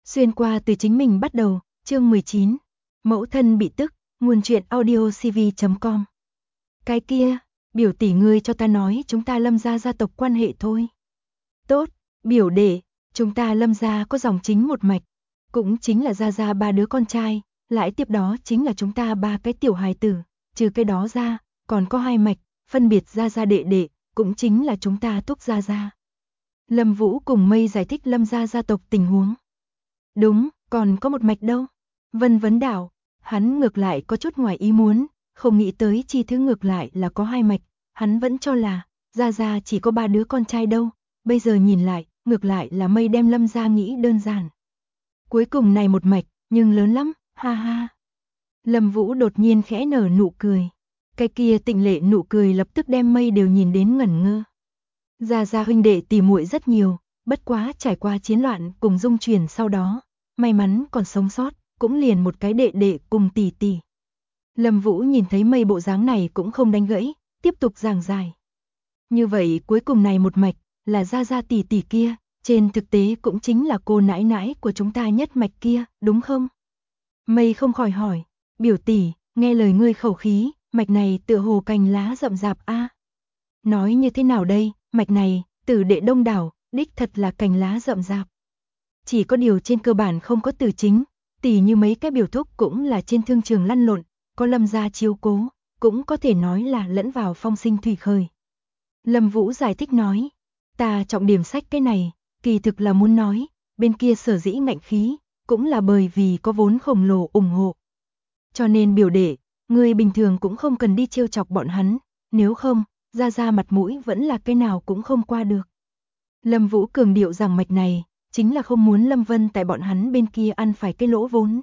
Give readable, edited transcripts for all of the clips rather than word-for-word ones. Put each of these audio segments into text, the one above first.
Xuyên qua từ chính mình bắt đầu, chương 19. Mẫu thân bị tức, nguồn truyện audiocv.com. Cái kia, biểu tỷ ngươi cho ta nói chúng ta Lâm gia gia tộc quan hệ thôi. Tốt, biểu đệ, chúng ta Lâm gia có dòng chính một mạch, cũng chính là gia ba đứa con trai, lại tiếp đó chính là chúng ta ba cái tiểu hài tử, trừ cái đó ra, còn có hai mạch, phân biệt gia đệ đệ, cũng chính là chúng ta Túc gia. Lâm Vũ cùng Mây giải thích Lâm gia gia tộc tình huống. Đúng, còn có một mạch đâu? Vân vấn đảo, hắn ngược lại có chút ngoài ý muốn, không nghĩ tới chi thứ ngược lại là có hai mạch, hắn vẫn cho là gia chỉ có ba đứa con trai đâu, bây giờ nhìn lại, ngược lại là Mây đem Lâm gia nghĩ đơn giản. Cuối cùng này một mạch, nhưng lớn lắm, ha ha. Lâm Vũ đột nhiên khẽ nở nụ cười, cái kia tịnh lệ nụ cười lập tức đem Mây đều nhìn đến ngẩn ngơ. Gia huynh đệ tỉ muội rất nhiều, bất quá trải qua chiến loạn cùng dung chuyển sau đó, may mắn còn sống sót, cũng liền một cái đệ đệ cùng tỷ tỷ. Lâm Vũ nhìn thấy Mây bộ dáng này cũng không đánh gãy, tiếp tục giảng giải. Như vậy cuối cùng này một mạch, là gia tỷ tỷ kia, trên thực tế cũng chính là cô nãi nãi của chúng ta nhất mạch kia, đúng không? Mây không khỏi hỏi, biểu tỷ, nghe lời ngươi khẩu khí, mạch này tựa hồ cành lá rậm rạp a. Nói như thế nào đây, mạch này, tử đệ đông đảo, đích thật là cành lá rậm rạp. Chỉ có điều trên cơ bản không có từ chính, tỉ như mấy cái biểu thúc cũng là trên thương trường lăn lộn, có Lâm gia chiếu cố, cũng có thể nói là lẫn vào phong sinh thủy khởi. Lâm Vũ giải thích nói, ta trọng điểm sách cái này, kỳ thực là muốn nói, bên kia sở dĩ ngạnh khí, cũng là bởi vì có vốn khổng lồ ủng hộ. Cho nên biểu đệ, người bình thường cũng không cần đi trêu chọc bọn hắn, nếu không, gia mặt mũi vẫn là cái nào cũng không qua được. Lâm Vũ cường điệu rằng mạch này, chính là không muốn Lâm Vân tại bọn hắn bên kia ăn phải cái lỗ vốn.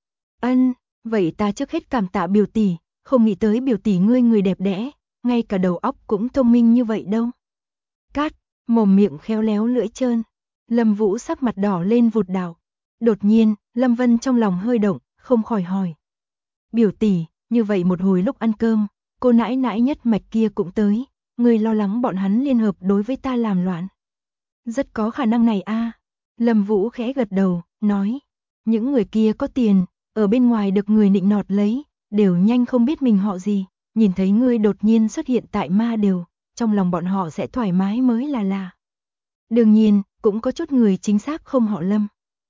Ân, vậy ta trước hết cảm tạ biểu tỷ, không nghĩ tới biểu tỷ ngươi người đẹp đẽ, ngay cả đầu óc cũng thông minh như vậy đâu. Cát, mồm miệng khéo léo lưỡi trơn. Lâm Vũ sắc mặt đỏ lên vụt đảo. Đột nhiên, Lâm Vân trong lòng hơi động, không khỏi hỏi. Biểu tỷ, như vậy một hồi lúc ăn cơm, cô nãi nãi nhất mạch kia cũng tới, ngươi lo lắng bọn hắn liên hợp đối với ta làm loạn. Rất có khả năng này a. Lâm Vũ khẽ gật đầu, nói, những người kia có tiền, ở bên ngoài được người nịnh nọt lấy, đều nhanh không biết mình họ gì, nhìn thấy ngươi đột nhiên xuất hiện tại ma đều, trong lòng bọn họ sẽ thoải mái mới là lạ. Đương nhiên, cũng có chút người chính xác không họ Lâm.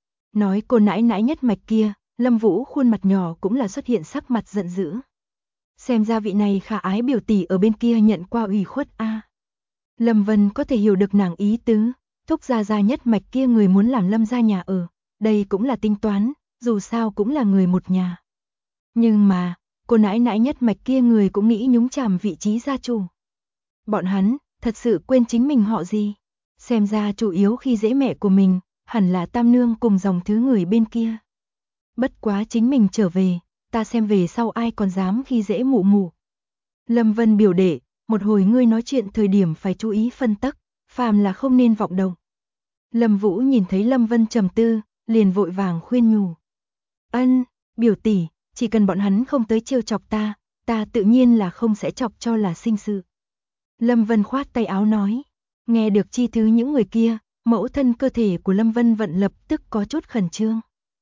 Nói cô nãi nãi nhất mạch kia, Lâm Vũ khuôn mặt nhỏ cũng là xuất hiện sắc mặt giận dữ. Xem ra vị này khả ái biểu tỷ ở bên kia nhận qua ủy khuất a. Lâm Vân có thể hiểu được nàng ý tứ, thúc gia nhất mạch kia người muốn làm Lâm gia nhà ở, đây cũng là tính toán, dù sao cũng là người một nhà. Nhưng mà, cô nãi nãi nhất mạch kia người cũng nghĩ nhúng chàm vị trí gia chủ. Bọn hắn, thật sự quên chính mình họ gì, xem ra chủ yếu khi dễ mẹ của mình, hẳn là Tam Nương cùng dòng thứ người bên kia. Bất quá chính mình trở về, ta xem về sau ai còn dám khi dễ mụ mụ. Lâm Vân biểu đệ, một hồi ngươi nói chuyện thời điểm phải chú ý phân tắc, phàm là không nên vọng động. Lâm Vũ nhìn thấy Lâm Vân trầm tư, liền vội vàng khuyên nhủ. Ân, biểu tỷ, chỉ cần bọn hắn không tới trêu chọc ta, ta tự nhiên là không sẽ chọc cho là sinh sự. Lâm Vân khoát tay áo nói, nghe được chi thứ những người kia, mẫu thân cơ thể của Lâm Vân vận lập tức có chút khẩn trương.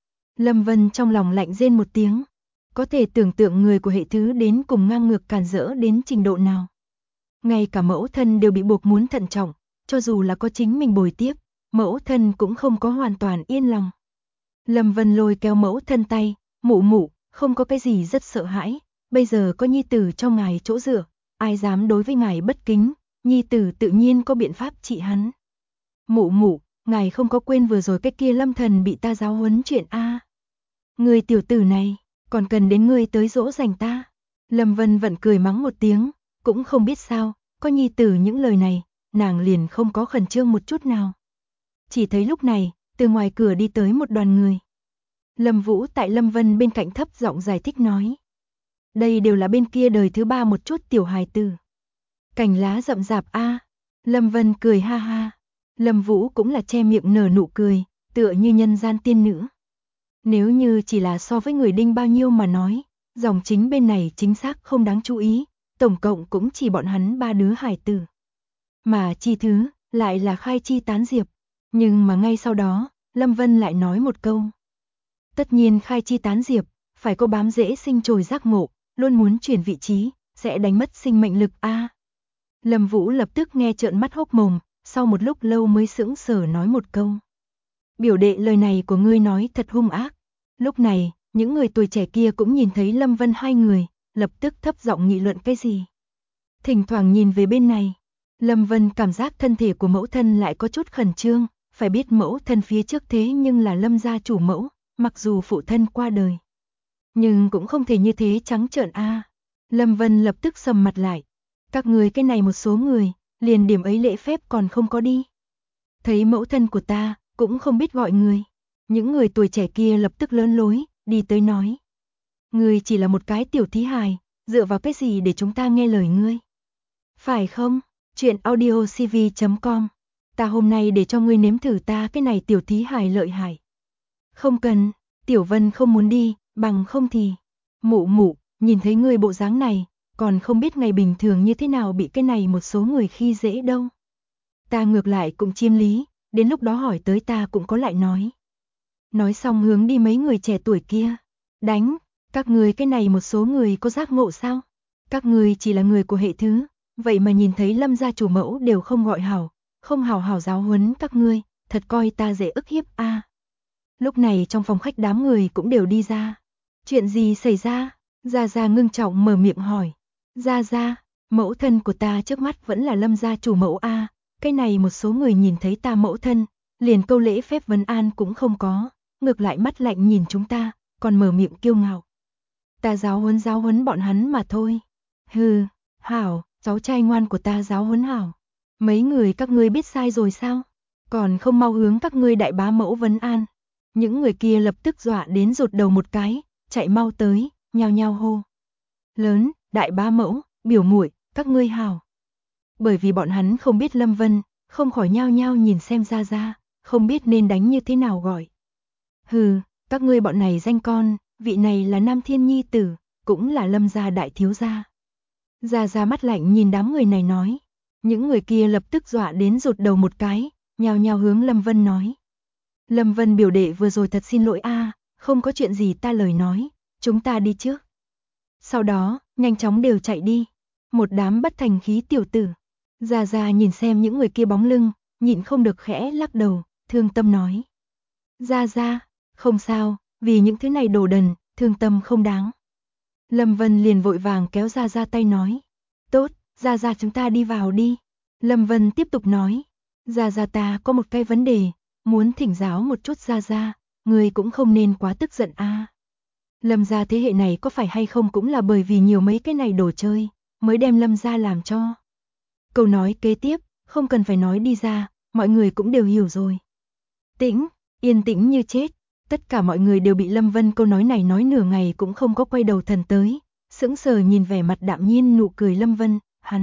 Lâm Vân trong lòng lạnh rên một tiếng, có thể tưởng tượng người của hệ thứ đến cùng ngang ngược càn rỡ đến trình độ nào. Ngay cả mẫu thân đều bị buộc muốn thận trọng, cho dù là có chính mình bồi tiếp, mẫu thân cũng không có hoàn toàn yên lòng. Lâm Vân lôi kéo mẫu thân tay, mụ, không có cái gì rất sợ hãi, bây giờ có nhi tử cho ngài chỗ dựa, ai dám đối với ngài bất kính, nhi tử tự nhiên có biện pháp trị hắn. Mụ, ngài không có quên vừa rồi cái kia Lâm thần bị ta giáo huấn chuyện a. Người tiểu tử này, còn cần đến ngươi tới dỗ dành ta. Lâm Vân vẫn cười mắng một tiếng, cũng không biết sao, có nhi tử những lời này, nàng liền không có khẩn trương một chút nào. Chỉ thấy lúc này, từ ngoài cửa đi tới một đoàn người. Lâm Vũ tại Lâm Vân bên cạnh thấp giọng giải thích nói. Đây đều là bên kia đời thứ ba một chút tiểu hài tử. Cành lá rậm rạp a. Lâm Vân cười ha ha. Lâm Vũ cũng là che miệng nở nụ cười, tựa như nhân gian tiên nữ. Nếu như chỉ là so với người đinh bao nhiêu mà nói, dòng chính bên này chính xác không đáng chú ý, tổng cộng cũng chỉ bọn hắn ba đứa hài tử. Mà chi thứ, lại là khai chi tán diệp. Nhưng mà ngay sau đó, Lâm Vân lại nói một câu. Tất nhiên khai chi tán diệp, phải có bám rễ sinh trồi giác ngộ, luôn muốn chuyển vị trí, sẽ đánh mất sinh mệnh lực a. Lâm Vũ lập tức nghe trợn mắt hốc mồm, sau một lúc lâu mới sững sờ nói một câu. Biểu đệ, lời này của ngươi nói thật hung ác. Lúc này, những người tuổi trẻ kia cũng nhìn thấy Lâm Vân hai người, lập tức thấp giọng nghị luận cái gì. Thỉnh thoảng nhìn về bên này, Lâm Vân cảm giác thân thể của mẫu thân lại có chút khẩn trương, phải biết mẫu thân phía trước thế nhưng là Lâm gia chủ mẫu, mặc dù phụ thân qua đời, nhưng cũng không thể như thế trắng trợn a. Lâm Vân lập tức sầm mặt lại. Các người cái này một số người, liền điểm ấy lễ phép còn không có đi. Thấy mẫu thân của ta, cũng không biết gọi người. Những người tuổi trẻ kia lập tức lớn lối, đi tới nói. Ngươi chỉ là một cái tiểu thí hài, dựa vào cái gì để chúng ta nghe lời ngươi? Phải không? Chuyện audiocv.com. Ta hôm nay để cho ngươi nếm thử ta cái này tiểu thí hài lợi hại. Không cần, Tiểu Vân không muốn đi, bằng không thì. Mụ mụ, nhìn thấy ngươi bộ dáng này, còn không biết ngày bình thường như thế nào bị cái này một số người khi dễ đâu. Ta ngược lại cũng chiêm lý, đến lúc đó hỏi tới ta cũng có lại nói. Nói xong hướng đi mấy người trẻ tuổi kia. Đánh, các người cái này một số người có giác ngộ sao? Các người chỉ là người của hệ thứ, vậy mà nhìn thấy Lâm gia chủ mẫu đều không gọi hảo, không hảo hảo giáo huấn các ngươi, thật coi ta dễ ức hiếp a. Lúc này trong phòng khách đám người cũng đều đi ra. Chuyện gì xảy ra? Gia Gia ngưng trọng mở miệng hỏi. Gia Gia, mẫu thân của ta trước mắt vẫn là Lâm gia chủ mẫu a. Cái này một số người nhìn thấy ta mẫu thân, liền câu lễ phép vấn an cũng không có, ngược lại mắt lạnh nhìn chúng ta, còn mở miệng kiêu ngạo. Ta giáo huấn bọn hắn mà thôi. Hừ, hảo, cháu trai ngoan của ta giáo huấn hảo. Mấy người các ngươi biết sai rồi sao? Còn không mau hướng các ngươi đại bá mẫu vấn an. Những người kia lập tức dọa đến rụt đầu một cái, chạy mau tới, nhao nhao hô. Lớn, đại bá mẫu, biểu muội, các ngươi hảo. Bởi vì bọn hắn không biết Lâm Vân, không khỏi nhao nhao nhìn xem Gia Gia, không biết nên đánh như thế nào gọi. Hừ, các ngươi bọn này danh con, vị này là Nam Thiên Nhi tử, cũng là Lâm gia đại thiếu gia. Gia Gia mắt lạnh nhìn đám người này nói. Những người kia lập tức dọa đến rụt đầu một cái, nhao nhao hướng Lâm Vân nói. Lâm Vân biểu đệ vừa rồi thật xin lỗi a, không có chuyện gì ta lời nói, chúng ta đi trước. Sau đó, nhanh chóng đều chạy đi. Một đám bất thành khí tiểu tử. Gia Gia nhìn xem những người kia bóng lưng, nhịn không được khẽ lắc đầu, thương tâm nói. Gia Gia, không sao, vì những thứ này đồ đần, thương tâm không đáng. Lâm Vân liền vội vàng kéo Gia Gia tay nói. Tốt, Gia Gia chúng ta đi vào đi. Lâm Vân tiếp tục nói. Gia Gia ta có một cái vấn đề, muốn thỉnh giáo một chút Gia Gia, người cũng không nên quá tức giận a. Lâm gia thế hệ này có phải hay không cũng là bởi vì nhiều mấy cái này đồ chơi, mới đem Lâm gia làm cho. Câu nói kế tiếp, không cần phải nói đi ra, mọi người cũng đều hiểu rồi. Tĩnh, yên tĩnh như chết, tất cả mọi người đều bị Lâm Vân câu nói này nói nửa ngày cũng không có quay đầu thần tới, sững sờ nhìn vẻ mặt đạm nhiên nụ cười Lâm Vân,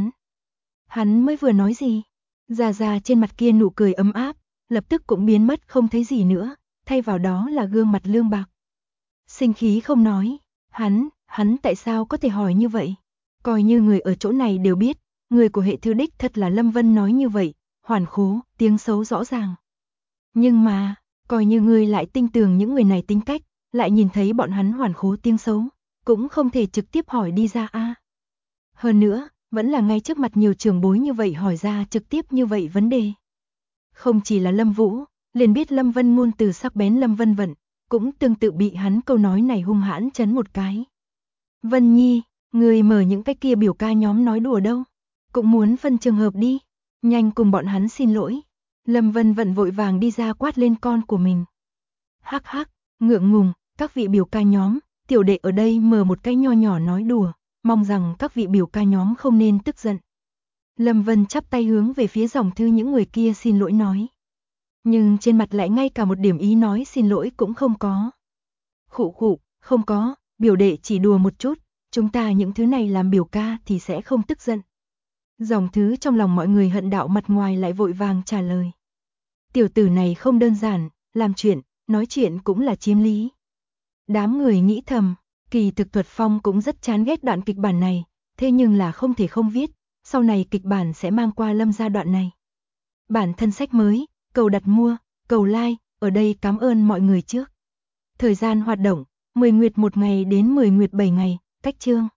hắn mới vừa nói gì? Gia Gia trên mặt kia nụ cười ấm áp, lập tức cũng biến mất không thấy gì nữa, thay vào đó là gương mặt lương bạc. Sinh khí không nói, hắn tại sao có thể hỏi như vậy? Coi như người ở chỗ này đều biết, người của hệ thư đích thật là Lâm Vân nói như vậy, hoàn khố, tiếng xấu rõ ràng. Nhưng mà, coi như người lại tin tưởng những người này tính cách, lại nhìn thấy bọn hắn hoàn khố tiếng xấu, cũng không thể trực tiếp hỏi đi ra a. Hơn nữa, vẫn là ngay trước mặt nhiều trưởng bối như vậy hỏi ra trực tiếp như vậy vấn đề. Không chỉ là Lâm Vũ, liền biết Lâm Vân ngôn từ sắc bén Lâm Vân Vận, cũng tương tự bị hắn câu nói này hung hãn chấn một cái. Vân Nhi, người mở những cái kia biểu ca nhóm nói đùa đâu, cũng muốn phân trường hợp đi, nhanh cùng bọn hắn xin lỗi. Lâm Vân Vận vội vàng đi ra quát lên con của mình. Hắc hắc, ngượng ngùng, các vị biểu ca nhóm, tiểu đệ ở đây mở một cái nho nhỏ nói đùa, mong rằng các vị biểu ca nhóm không nên tức giận. Lâm Vân chắp tay hướng về phía dòng thư những người kia xin lỗi nói. Nhưng trên mặt lại ngay cả một điểm ý nói xin lỗi cũng không có. Khụ khụ, không có, biểu đệ chỉ đùa một chút, chúng ta những thứ này làm biểu ca thì sẽ không tức giận. Dòng thứ trong lòng mọi người hận đạo mặt ngoài lại vội vàng trả lời. Tiểu tử này không đơn giản, làm chuyện, nói chuyện cũng là chiếm lý. Đám người nghĩ thầm, kỳ thực Thuật Phong cũng rất chán ghét đoạn kịch bản này, thế nhưng là không thể không viết, sau này kịch bản sẽ mang qua Lâm gia đoạn này. Bản thân sách mới, cầu đặt mua, cầu like, ở đây cảm ơn mọi người trước. Thời gian hoạt động, 10 nguyệt 1 ngày đến 10 nguyệt 7 ngày, cách chương.